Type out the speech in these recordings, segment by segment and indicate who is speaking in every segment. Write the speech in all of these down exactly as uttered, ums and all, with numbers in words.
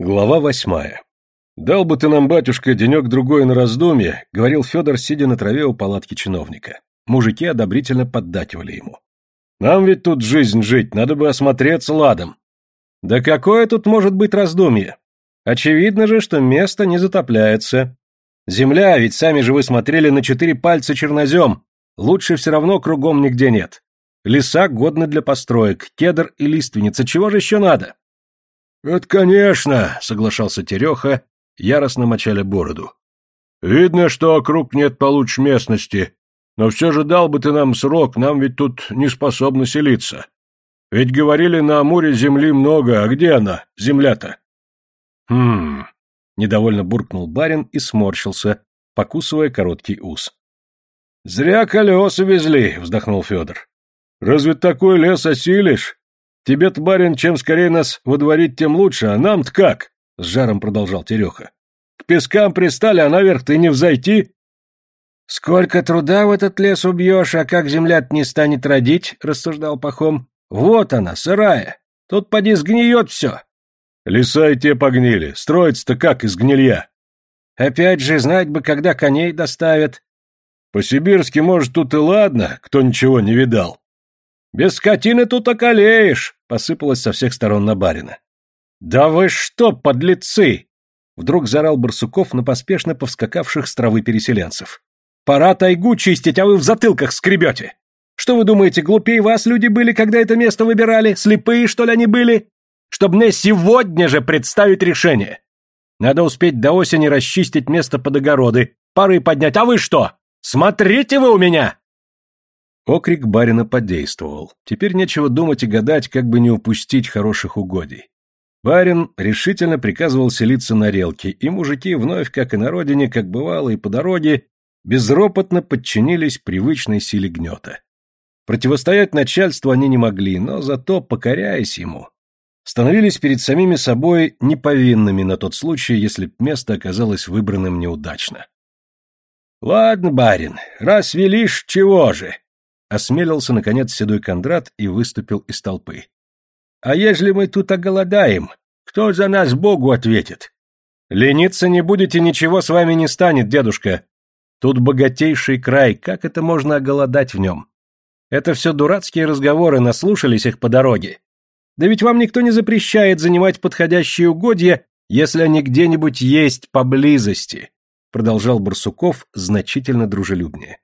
Speaker 1: Глава восьмая. «Дал бы ты нам, батюшка, денек-другой на раздумье», — говорил Федор, сидя на траве у палатки чиновника. Мужики одобрительно поддакивали ему. «Нам ведь тут жизнь жить, надо бы осмотреться ладом». «Да какое тут может быть раздумье? Очевидно же, что место не затопляется. Земля, ведь сами же вы смотрели на четыре пальца чернозем, лучше все равно кругом нигде нет. Леса годны для построек, кедр и лиственница, чего же еще надо?» «Это конечно», — соглашался Тереха, яростно мочаля бороду. «Видно, что округ нет получше местности, но все же дал бы ты нам срок, нам ведь тут не способно селиться. Ведь говорили, на Амуре земли много, а где она, земля-то?» «Хм...» — недовольно буркнул барин и сморщился, покусывая короткий ус. «Зря колеса везли», — вздохнул Федор. «Разве такой лес осилишь? Тебе-то, барин, чем скорее нас водворить, тем лучше, а нам-то как?» — с жаром продолжал Тереха. «К пескам пристали, а наверх-то и не взойти». «Сколько труда в этот лес убьешь, а как земля-то не станет родить?» — рассуждал Пахом. «Вот она, сырая. Тут поди сгниет все». «Леса и те погнили. Строится-то как из гнилья?» «Опять же, знать бы, когда коней доставят». «По-сибирски, может, тут и ладно, кто ничего не видал». «Без скотины тут околеешь!» — посыпалось со всех сторон на барина. «Да вы что, подлецы!» — вдруг заорал Барсуков на поспешно повскакавших с травы переселенцев. «Пора тайгу чистить, а вы в затылках скребете! Что вы думаете, глупее вас люди были, когда это место выбирали? Слепые, что ли, они были? Чтоб мне сегодня же представить решение! Надо успеть до осени расчистить место под огороды, пары поднять, а вы что? Смотрите вы у меня!» Окрик барина подействовал. Теперь нечего думать и гадать, как бы не упустить хороших угодий. Барин решительно приказывал селиться на релке, и мужики вновь, как и на родине, как бывало и по дороге, безропотно подчинились привычной силе гнета. Противостоять начальству они не могли, но зато, покоряясь ему, становились перед самими собой неповинными на тот случай, если б место оказалось выбранным неудачно. «Ладно, барин, раз велишь, чего же?» Осмелился, наконец, седой Кондрат и выступил из толпы. «А ежели мы тут оголодаем, кто за нас Богу ответит?» «Лениться не будете, ничего с вами не станет, дедушка. Тут богатейший край, как это можно оголодать в нем? Это все дурацкие разговоры, наслушались их по дороге. Да ведь вам никто не запрещает занимать подходящие угодья, если они где-нибудь есть поблизости», продолжал Барсуков значительно дружелюбнее.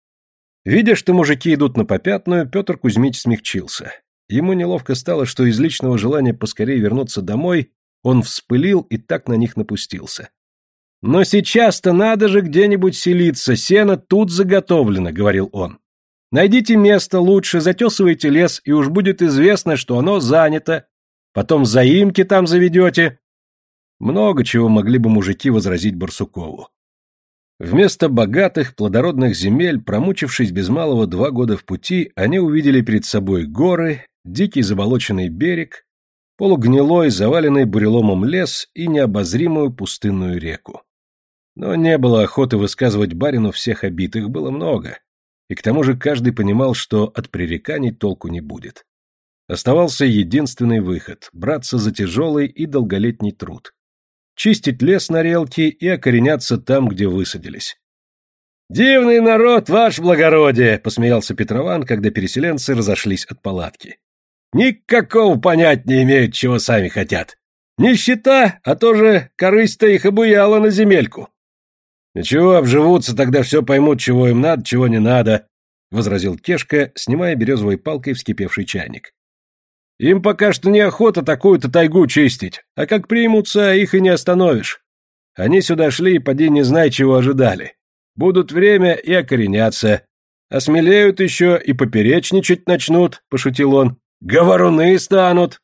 Speaker 1: Видя, что мужики идут на попятную, Петр Кузьмич смягчился. Ему неловко стало, что из личного желания поскорее вернуться домой он вспылил и так на них напустился. «Но сейчас-то надо же где-нибудь селиться, сено тут заготовлено», — говорил он. «Найдите место лучше, затесывайте лес, и уж будет известно, что оно занято. Потом заимки там заведете». Много чего могли бы мужики возразить Барсукову. Вместо богатых, плодородных земель, промучившись без малого два года в пути, они увидели перед собой горы, дикий заболоченный берег, полугнилой, заваленный буреломом лес и необозримую пустынную реку. Но не было охоты высказывать барину всех обид, их было много, и к тому же каждый понимал, что от пререканий толку не будет. Оставался единственный выход – браться за тяжелый и долголетний труд. Чистить лес на релке и окореняться там, где высадились. «Дивный народ, ваше благородие!» — посмеялся Петрован, когда переселенцы разошлись от палатки. «Никакого понять не имеют, чего сами хотят. Нищета, а тоже корысть-то их обуяла на земельку». «Ничего, обживутся, тогда все поймут, чего им надо, чего не надо», — возразил Кешка, снимая березовой палкой вскипевший чайник. «Им пока что неохота такую-то тайгу чистить, а как примутся, их и не остановишь. Они сюда шли, поди не знай, чего ожидали. Будут время и окоренятся. Осмелеют еще и поперечничать начнут», — пошутил он. «Говоруны станут».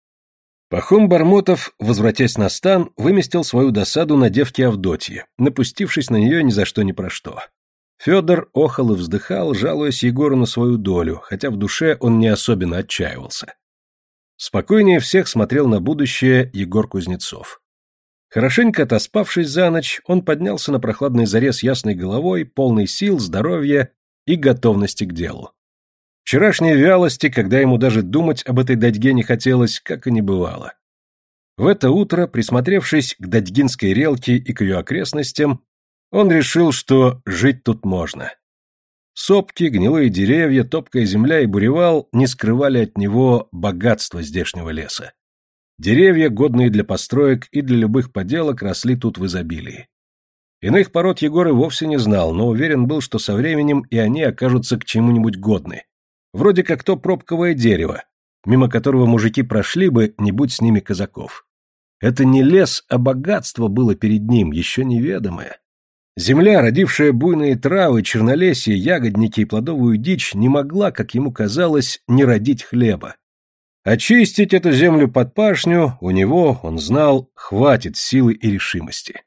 Speaker 1: Пахом Бармотов, возвратясь на стан, выместил свою досаду на девке Авдотье, напустившись на нее ни за что ни про что. Федор охал и вздыхал, жалуясь Егору на свою долю, хотя в душе он не особенно отчаивался. Спокойнее всех смотрел на будущее Егор Кузнецов. Хорошенько отоспавшись за ночь, он поднялся на прохладной заре с ясной головой, полной сил, здоровья и готовности к делу. Вчерашней вялости, когда ему даже думать об этой дадьге не хотелось, как и не бывало. В это утро, присмотревшись к Дадьгинской релке и к ее окрестностям, он решил, что жить тут можно. Сопки, гнилые деревья, топкая земля и буревал не скрывали от него богатства здешнего леса. Деревья, годные для построек и для любых поделок, росли тут в изобилии. Иных пород Егор и вовсе не знал, но уверен был, что со временем и они окажутся к чему-нибудь годны. Вроде как то пробковое дерево, мимо которого мужики прошли бы, не будь с ними казаков. Это не лес, а богатство было перед ним, еще неведомое. Земля, родившая буйные травы, чернолесье, ягодники и плодовую дичь, не могла, как ему казалось, не родить хлеба. Очистить эту землю под пашню у него, он знал, хватит силы и решимости.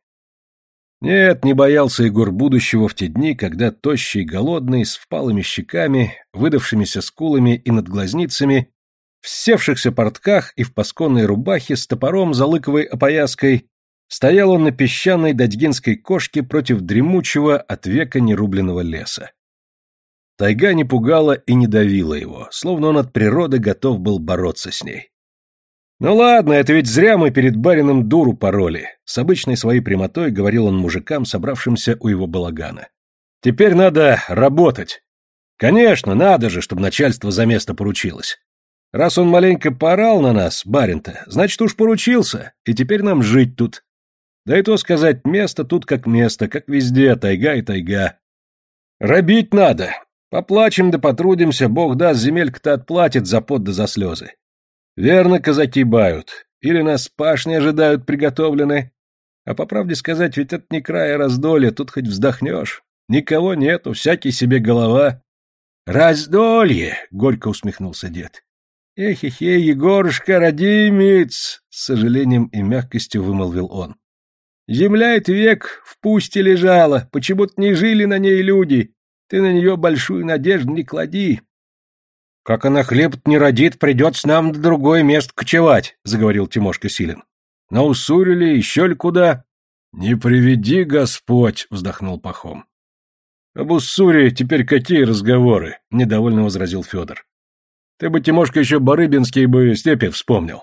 Speaker 1: Нет, не боялся Егор будущего в те дни, когда тощий, голодный, с впалыми щеками, выдавшимися скулами и над глазницами, в севшихся портках и в пасконной рубахе с топором за лыковой опояской, стоял он на песчаной дадьгинской кошке против дремучего от века нерубленного леса. Тайга не пугала и не давила его, словно он от природы готов был бороться с ней. «Ну ладно, это ведь зря мы перед барином дуру пороли», — с обычной своей прямотой говорил он мужикам, собравшимся у его балагана. «Теперь надо работать. Конечно, надо же, чтобы начальство за место поручилось. Раз он маленько поорал на нас, барин-то, значит уж поручился, и теперь нам жить тут. Да и то сказать, место тут как место, как везде, тайга и тайга. Робить надо. Поплачем да потрудимся, бог даст, земелька-то отплатит за пот да за слезы. Верно, казаки бают. Или нас пашни ожидают приготовлены. А по правде сказать, ведь это не край, а раздолье, тут хоть вздохнешь. Никого нету, всякий себе голова. Раздолье, горько усмехнулся дед. Эхе-хе, Егорушка, родимец, с сожалением и мягкостью вымолвил он. Земля это век в пусте лежала, почему-то не жили на ней люди. Ты на нее большую надежду не клади. Как она хлеб не родит, придется нам до другое место кочевать, заговорил Тимошка Силин. На Уссурь ли, еще ли куда? Не приведи Господь, вздохнул Пахом. Об Уссуре теперь какие разговоры, недовольно возразил Федор. Ты бы, Тимошка, еще Барыбинские бы степи вспомнил.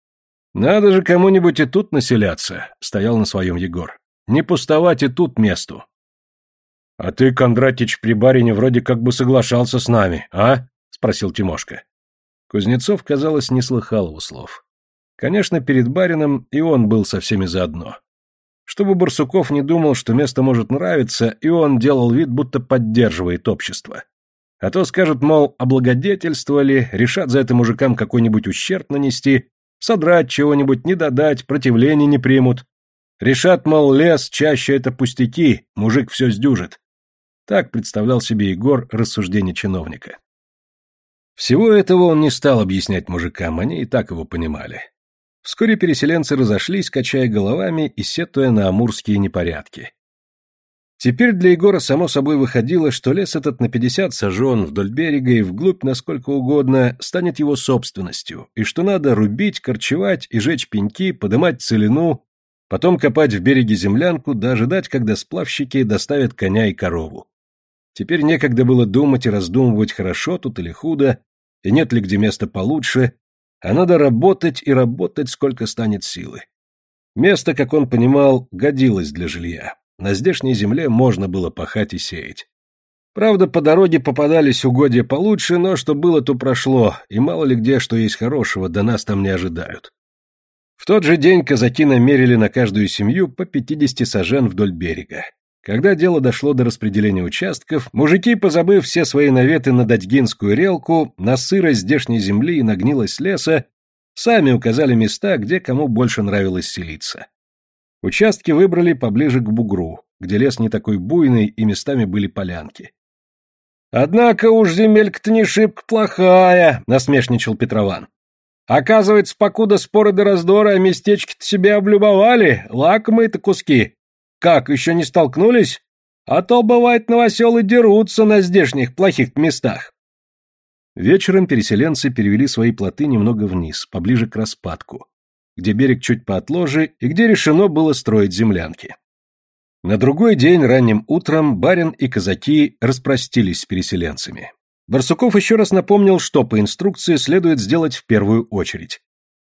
Speaker 1: Надо же кому-нибудь и тут населяться, стоял на своем Егор. Не пустовать и тут месту. А ты, Кондратич, при барине вроде как бы соглашался с нами, а? Спросил Тимошка. Кузнецов, казалось, не слыхал его слов. Конечно, перед барином и он был со всеми заодно. Чтобы Барсуков не думал, что место может нравиться, и он делал вид, будто поддерживает общество. А то скажут, мол, облагодетельствовали, решат за это мужикам какой-нибудь ущерб нанести, содрать чего-нибудь, не додать, противление не примут. Решат, мол, лес, чаще это пустяки, мужик все сдюжит. Так представлял себе Егор рассуждение чиновника. Всего этого он не стал объяснять мужикам, они и так его понимали. Вскоре переселенцы разошлись, качая головами и сетуя на амурские непорядки. Теперь для Егора само собой выходило, что лес этот на пятьдесят сажен вдоль берега и вглубь насколько угодно станет его собственностью, и что надо рубить, корчевать и жечь пеньки, подымать целину, потом копать в береге землянку, да ожидать, когда сплавщики доставят коня и корову. Теперь некогда было думать и раздумывать, хорошо тут или худо, и нет ли где места получше, а надо работать и работать, сколько станет силы. Место, как он понимал, годилось для жилья. На здешней земле можно было пахать и сеять. Правда, по дороге попадались угодья получше, но что было, то прошло, и мало ли где что есть хорошего, да нас там не ожидают. В тот же день казаки намерили на каждую семью по пятидесяти сажен вдоль берега. Когда дело дошло до распределения участков, мужики, позабыв все свои наветы на Дадьгинскую релку, на сырость здешней земли и на гнилость леса, сами указали места, где кому больше нравилось селиться. Участки выбрали поближе к бугру, где лес не такой буйный и местами были полянки. «Однако уж земелька-то не шибко плохая», — насмешничал Петрован. «Оказывается, покуда споры до раздора, местечки-то себе облюбовали, лакомые-то куски. Как, еще не столкнулись? А то, бывает, новоселы дерутся на здешних плохих местах». Вечером переселенцы перевели свои плоты немного вниз, поближе к распадку, где берег чуть поотложе и где решено было строить землянки. На другой день ранним утром барин и казаки распростились с переселенцами. Барсуков еще раз напомнил, что по инструкции следует сделать в первую очередь.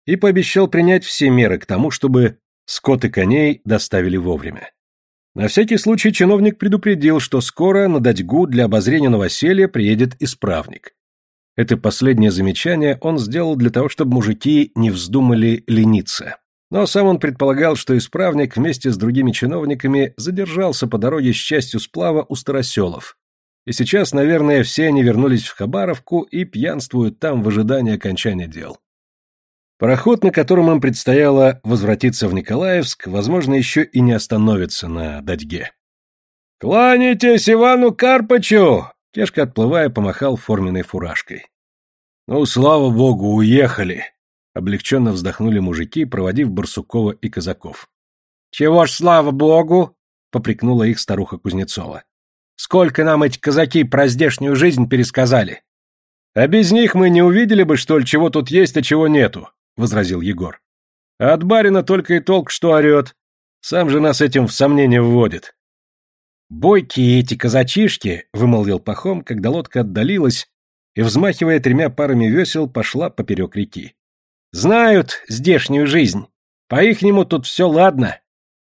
Speaker 1: и пообещал принять все меры к тому, чтобы скот и коней доставили вовремя. На всякий случай чиновник предупредил, что скоро на Датьгу для обозрения новоселья приедет исправник. Это последнее замечание он сделал для того, чтобы мужики не вздумали лениться. Но сам он предполагал, что исправник вместе с другими чиновниками задержался по дороге с частью сплава у Староселов. И сейчас, наверное, все они вернулись в Хабаровку и пьянствуют там в ожидании окончания дел. Пароход, на котором им предстояло возвратиться в Николаевск, возможно, еще и не остановится на Датьге. «Кланяйтесь Ивану Карпычу!» Кешка, отплывая, помахал форменной фуражкой. «Ну, слава богу, уехали!» Облегченно вздохнули мужики, проводив Барсукова и казаков. «Чего ж слава богу?» — попрекнула их старуха Кузнецова. «Сколько нам эти казаки про здешнюю жизнь пересказали!» «А без них мы не увидели бы, что ли, чего тут есть, а чего нету», — возразил Егор. «А от барина только и толк, что орет. Сам же нас этим в сомнение вводит». «Бойкие эти казачишки», — вымолвил Пахом, когда лодка отдалилась и, взмахивая тремя парами весел, пошла поперек реки. «Знают здешнюю жизнь. По-ихнему тут все ладно».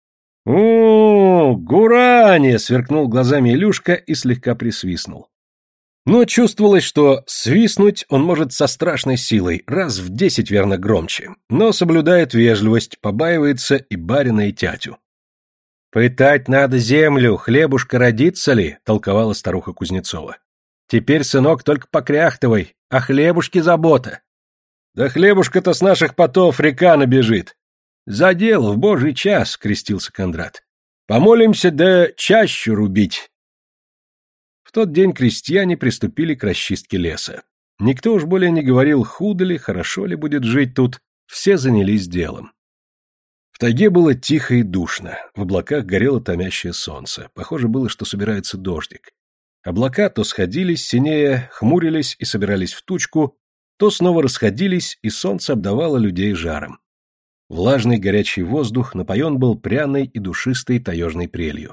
Speaker 1: «У-у-у, гуране!» — сверкнул глазами Илюшка и слегка присвистнул. Но чувствовалось, что свистнуть он может со страшной силой, раз в десять верно громче, но соблюдает вежливость, побаивается и барина, и тятю. «Пытать надо землю, хлебушка родится ли?» — толковала старуха Кузнецова. «Теперь, сынок, только покряхтывай, а хлебушке забота». «Да хлебушка-то с наших потов река набежит». «За дело в божий час», — крестился Кондрат. «Помолимся, да чащу рубить». В тот день крестьяне приступили к расчистке леса. Никто уж более не говорил, худо ли, хорошо ли будет жить тут, все занялись делом. В тайге было тихо и душно, в облаках горело томящее солнце, похоже было, что собирается дождик. Облака то сходились, синее, хмурились и собирались в тучку, то снова расходились, и солнце обдавало людей жаром. Влажный горячий воздух напоен был пряной и душистой таежной прелью.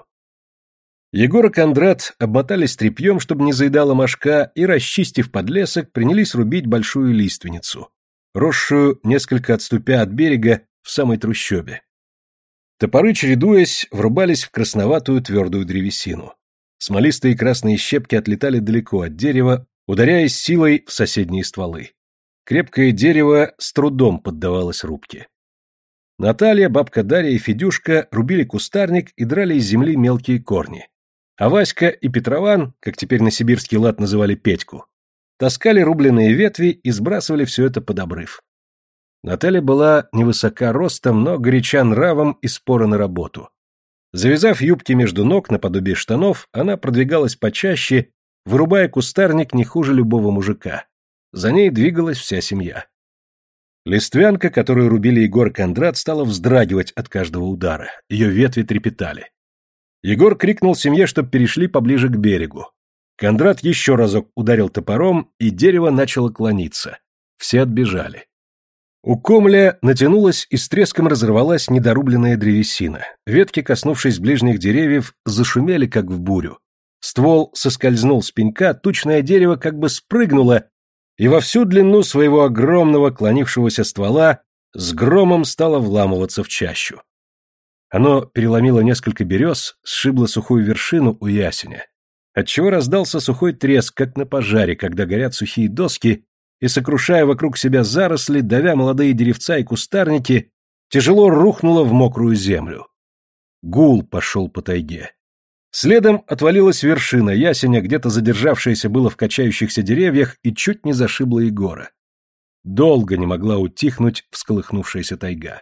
Speaker 1: Егор и Кондрат обмотались тряпьем, чтобы не заедала мошка, и, расчистив подлесок, принялись рубить большую лиственницу, росшую, несколько отступя от берега, в самой трущобе. Топоры, чередуясь, врубались в красноватую твердую древесину. Смолистые красные щепки отлетали далеко от дерева, ударяясь силой в соседние стволы. Крепкое дерево с трудом поддавалось рубке. Наталья, бабка Дарья и Федюшка рубили кустарник и драли из земли мелкие корни. А Васька и Петрован, как теперь на сибирский лад называли Петьку, таскали рубленые ветви и сбрасывали все это под обрыв. Наталья была невысока ростом, но горяча нравом и спора на работу. Завязав юбки между ног наподобие штанов, она продвигалась почаще, вырубая кустарник не хуже любого мужика. За ней двигалась вся семья. Листвянка, которую рубили Егор и Кондрат, стала вздрагивать от каждого удара. Ее ветви трепетали. Егор крикнул семье, чтоб перешли поближе к берегу. Кондрат еще разок ударил топором, и дерево начало клониться. Все отбежали. У комля натянулась и с треском разорвалась недорубленная древесина. Ветки, коснувшись ближних деревьев, зашумели, как в бурю. Ствол соскользнул с пенька, тучное дерево как бы спрыгнуло, и во всю длину своего огромного клонившегося ствола с громом стало вламываться в чащу. Оно переломило несколько берез, сшибло сухую вершину у ясеня, отчего раздался сухой треск, как на пожаре, когда горят сухие доски, и, сокрушая вокруг себя заросли, давя молодые деревца и кустарники, тяжело рухнуло в мокрую землю. Гул пошел по тайге. Следом отвалилась вершина ясеня, где-то задержавшаяся было в качающихся деревьях, и чуть не зашибла Егора. Долго не могла утихнуть всколыхнувшаяся тайга.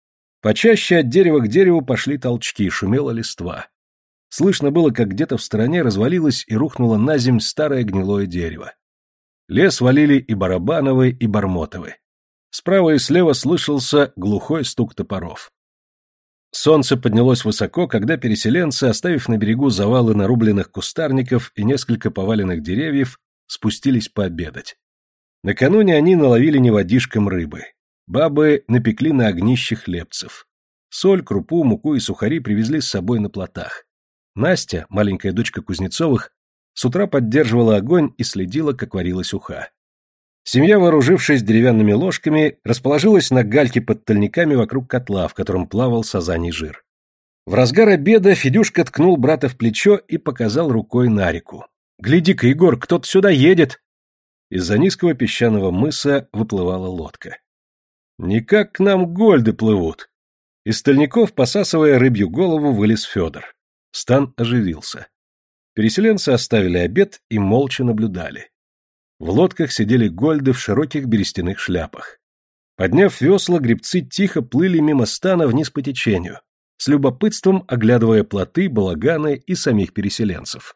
Speaker 1: Почаще от дерева к дереву пошли толчки, шумела листва. Слышно было, как где-то в стороне развалилось и рухнуло на земь старое гнилое дерево. Лес валили и Барабановы, и Бармотовы. Справа и слева слышался глухой стук топоров. Солнце поднялось высоко, когда переселенцы, оставив на берегу завалы нарубленных кустарников и несколько поваленных деревьев, спустились пообедать. Накануне они наловили неводишком рыбы. Бабы напекли на огнище хлебцев. Соль, крупу, муку и сухари привезли с собой на плотах. Настя, маленькая дочка Кузнецовых, с утра поддерживала огонь и следила, как варилась уха. Семья, вооружившись деревянными ложками, расположилась на гальке под тольниками вокруг котла, в котором плавал сазаний жир. В разгар обеда Федюшка ткнул брата в плечо и показал рукой на реку. «Гляди-ка, Егор, кто-то сюда едет!» Из-за низкого песчаного мыса выплывала лодка. «Никак к нам гольды плывут!» Из тольников, посасывая рыбью голову, вылез Федор. Стан оживился. Переселенцы оставили обед и молча наблюдали. В лодках сидели гольды в широких берестяных шляпах. Подняв весла, гребцы тихо плыли мимо стана вниз по течению, с любопытством оглядывая плоты, балаганы и самих переселенцев.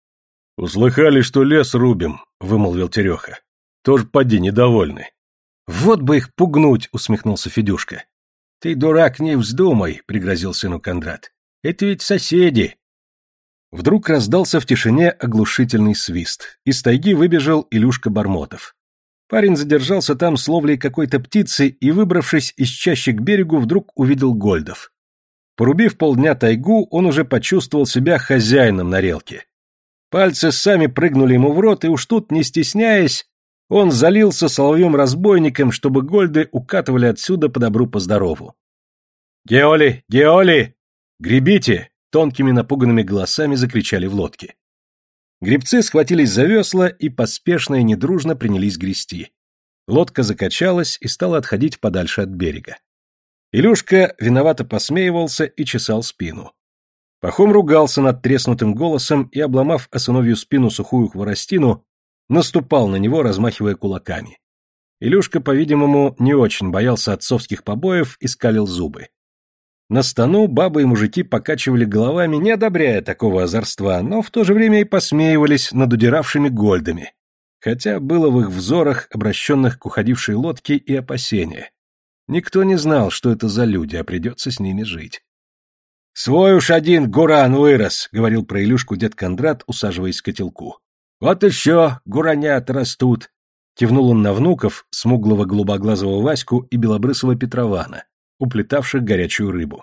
Speaker 1: «Услыхали, что лес рубим», — вымолвил Тереха. «Тоже поди недовольны». «Вот бы их пугнуть», — усмехнулся Федюшка. «Ты, дурак, не вздумай», — пригрозил сыну Кондрат. «Это ведь соседи». Вдруг раздался в тишине оглушительный свист. Из тайги выбежал Илюшка Бармотов. Парень задержался там с ловлей какой-то птицы и, выбравшись из чащи к берегу, вдруг увидел гольдов. Порубив полдня тайгу, он уже почувствовал себя хозяином на релке. Пальцы сами прыгнули ему в рот, и уж тут, не стесняясь, он залился соловьем-разбойником, чтобы гольды укатывали отсюда по добру по здорову. «Геоли! Геоли! Гребите!» — тонкими напуганными голосами закричали в лодке. Гребцы схватились за весла и поспешно и недружно принялись грести. Лодка закачалась и стала отходить подальше от берега. Илюшка виновато посмеивался и чесал спину. Пахом ругался над треснутым голосом и, обломав о сыновью спину сухую хворостину, наступал на него, размахивая кулаками. Илюшка, по-видимому, не очень боялся отцовских побоев и скалил зубы. На стану бабы и мужики покачивали головами, не одобряя такого озорства, но в то же время и посмеивались над удиравшими гольдами, хотя было в их взорах, обращенных к уходившей лодке, и опасения. Никто не знал, что это за люди, а придется с ними жить. «Свой уж один гуран вырос», — говорил про Илюшку дед Кондрат, усаживаясь в котелку. «Вот еще гуранят растут», — кивнул он на внуков, смуглого голубоглазого Ваську и белобрысого Петрована, уплетавших горячую рыбу.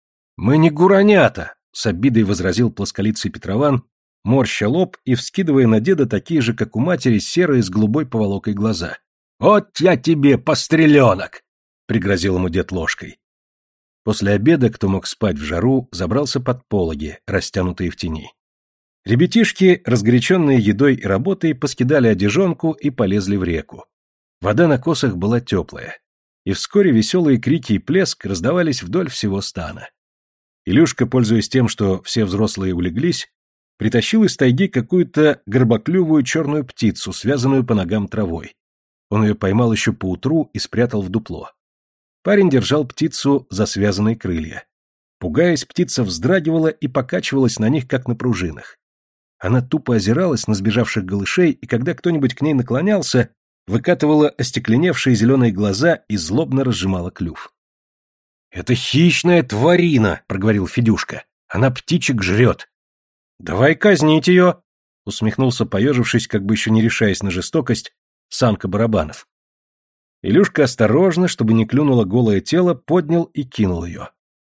Speaker 1: «Мы не гуранята», — с обидой возразил плосколицый Петрован, морща лоб и вскидывая на деда такие же, как у матери, серые с голубой поволокой глаза. «Вот я тебе, постреленок!» — пригрозил ему дед ложкой. После обеда, кто мог спать в жару, забрался под пологи, растянутые в тени. Ребятишки, разгоряченные едой и работой, поскидали одежонку и полезли в реку. Вода на косах была теплая, и вскоре веселые крики и плеск раздавались вдоль всего стана. Илюшка, пользуясь тем, что все взрослые улеглись, притащил из тайги какую-то горбоклювую черную птицу, связанную по ногам травой. Он ее поймал еще поутру и спрятал в дупло. Парень держал птицу за связанные крылья. Пугаясь, птица вздрагивала и покачивалась на них, как на пружинах. Она тупо озиралась на сбежавших голышей, и когда кто-нибудь к ней наклонялся, выкатывала остекленевшие зеленые глаза и злобно разжимала клюв. «Это хищная тварина», — проговорил Федюшка. «Она птичек жрет». «Давай казнить ее», — усмехнулся, поежившись, как бы еще не решаясь на жестокость, Санка Барабанов. Илюшка осторожно, чтобы не клюнуло голое тело, поднял и кинул ее.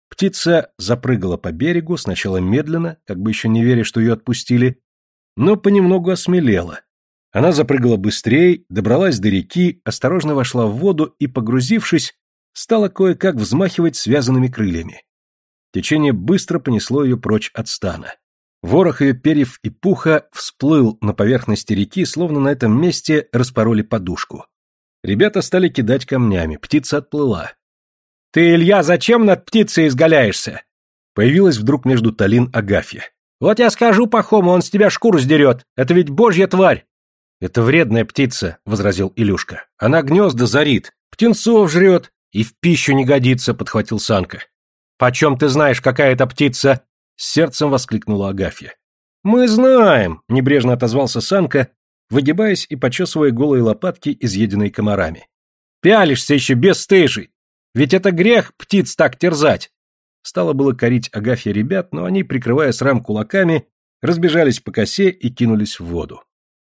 Speaker 1: Птица запрыгала по берегу, сначала медленно, как бы еще не веря, что ее отпустили, но понемногу осмелела. Она запрыгала быстрее, добралась до реки, осторожно вошла в воду и, погрузившись, стала кое-как взмахивать связанными крыльями. Течение быстро понесло ее прочь от стана. Ворох ее перьев и пуха всплыл на поверхности реки, словно на этом месте распороли подушку. Ребята стали кидать камнями, птица отплыла. «Ты, Илья, зачем над птицей изгаляешься?» Появилась вдруг между Талин Агафья. «Вот я скажу Пахому, он с тебя шкуру сдерет. Это ведь божья тварь!» «Это вредная птица», — возразил Илюшка. «Она гнезда зарит, птенцов жрет и в пищу не годится», — подхватил Санка. «Почем ты знаешь, какая это птица?» — с сердцем воскликнула Агафья. «Мы знаем», — небрежно отозвался Санка, выгибаясь и почесывая голые лопатки, изъеденные комарами. «Пялишься еще, бесстыжий! Ведь это грех птиц так терзать!» Стало было корить Агафья ребят, но они, прикрывая срам кулаками, разбежались по косе и кинулись в воду.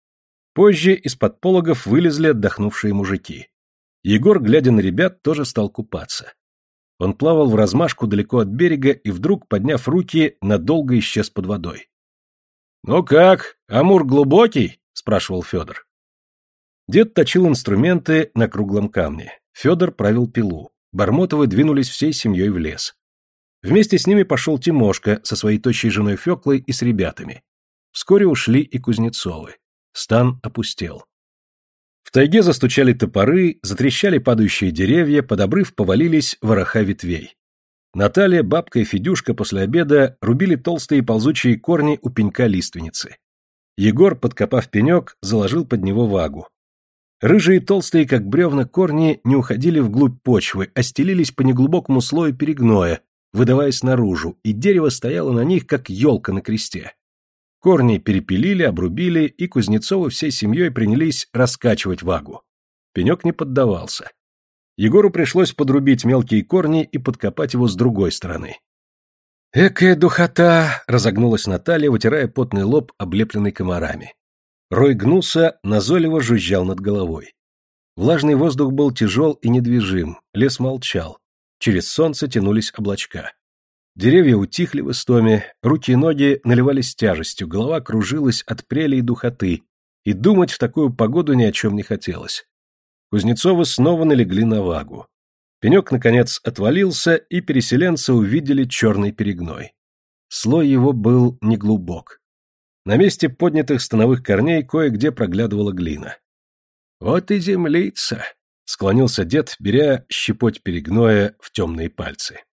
Speaker 1: Позже из-под пологов вылезли отдохнувшие мужики. Егор, глядя на ребят, тоже стал купаться. Он плавал в размашку далеко от берега и вдруг, подняв руки, надолго исчез под водой. «Ну как, Амур глубокий?» — спрашивал Федор. Дед точил инструменты на круглом камне. Федор правил пилу. Бармотовы двинулись всей семьей в лес. Вместе с ними пошел Тимошка со своей тощей женой Феклой и с ребятами. Вскоре ушли и Кузнецовы. Стан опустел. В тайге застучали топоры, затрещали падающие деревья, под обрыв повалились вороха ветвей. Наталья, бабка и Федюшка после обеда рубили толстые ползучие корни у пенька лиственницы. Егор, подкопав пенек, заложил под него вагу. Рыжие толстые, как бревна, корни не уходили вглубь почвы, а стелились по неглубокому слою перегноя, выдаваясь наружу, и дерево стояло на них, как елка на кресте. Корни перепилили, обрубили, и Кузнецовы всей семьей принялись раскачивать вагу. Пенек не поддавался. Егору пришлось подрубить мелкие корни и подкопать его с другой стороны. «Экая духота!» — разогнулась Наталья, вытирая потный лоб, облепленный комарами. Рой гнулся, назойливо жужжал над головой. Влажный воздух был тяжел и недвижим, лес молчал. Через солнце тянулись облачка. Деревья утихли в истоме, руки и ноги наливались тяжестью, голова кружилась от прели и духоты, и думать в такую погоду ни о чем не хотелось. Кузнецовы снова налегли на вагу. Пенек, наконец, отвалился, и переселенцы увидели черный перегной. Слой его был неглубок. На месте поднятых становых корней кое-где проглядывала глина. «Вот и землица!» — склонился дед, беря щепоть перегноя в темные пальцы.